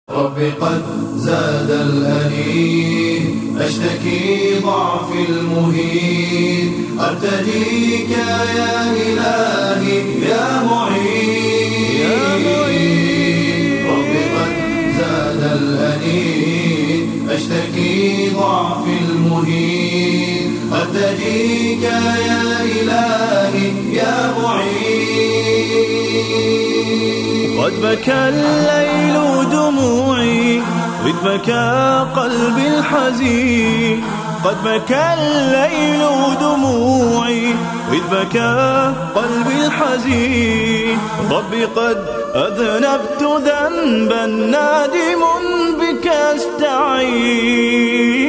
رب قد زاد الأنين، أشتكي ضعفي المهين، أرتجيك يا إلهي يا معين. رب قد زاد الأنين، أشتكي ضعفي المهين، أرتجيك يا إلهي يا معين. قد بكى الليل دموعي إذ بكى قلبي الحزين، قد بكى الليل دموعي إذ بكى قلبي الحزين. ربي قد أذنبت ذنبا نادم بك أستعين.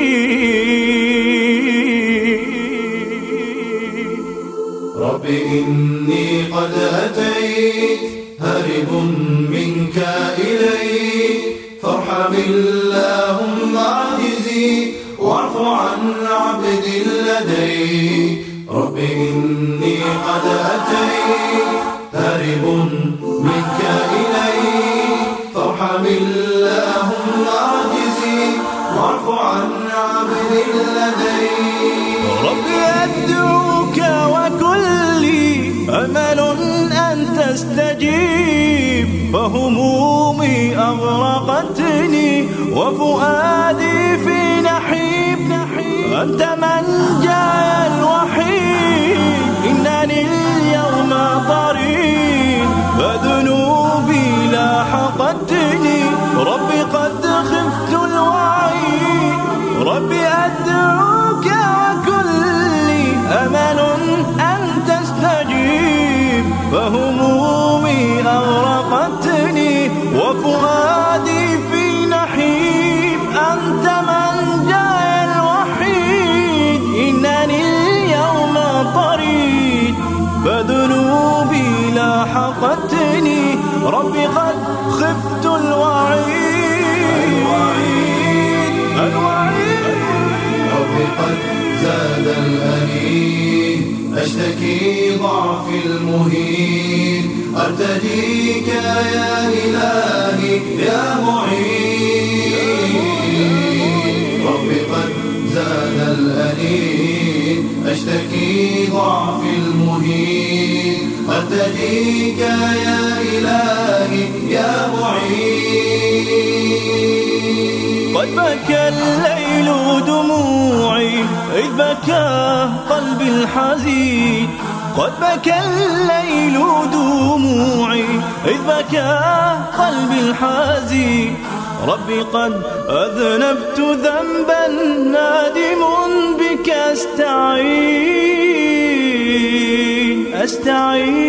ربي إني قد أتيت هارب منك إليك، فارحم اللهم عاجزي واعف عن عبد لديك. رب إني قد أتيت هارب منك إليك، فارحم اللهم عاجزي واعف عن عبد لديك. ربي أدعوك وكلي أمل أن تستجيب، فهمومي أغرقتني وفؤادي في نحيب. أنت من جاء الوحيد، إنني اليوم طريد، فذنوبي لاحقتني. ربي قد خفت الوعيد، ربي أدعوك وكلي أمل أن تستجيب، فهمومي أغرقتني وفؤادي في نحيب. أنت من جاء الوحيد، إنني اليوم طريد، فذنوبي لاحقتني. ربي قد خفت الوعيد. ربي قد زاد الأنين، أشتكي ضعفي المهين، أرتجيك يا إلهي يا معين. ربي قد زاد الأنين، أشتكي ضعفي المهين، أرتجيك يا إلهي يا معين. قد بكى الليل دموعي إذ بكى قلبي الحزين، قد بكى الليل دموعي إذ بكى قلبي الحزين. ربي قد أذنبت ذنبا نادم بك أستعين.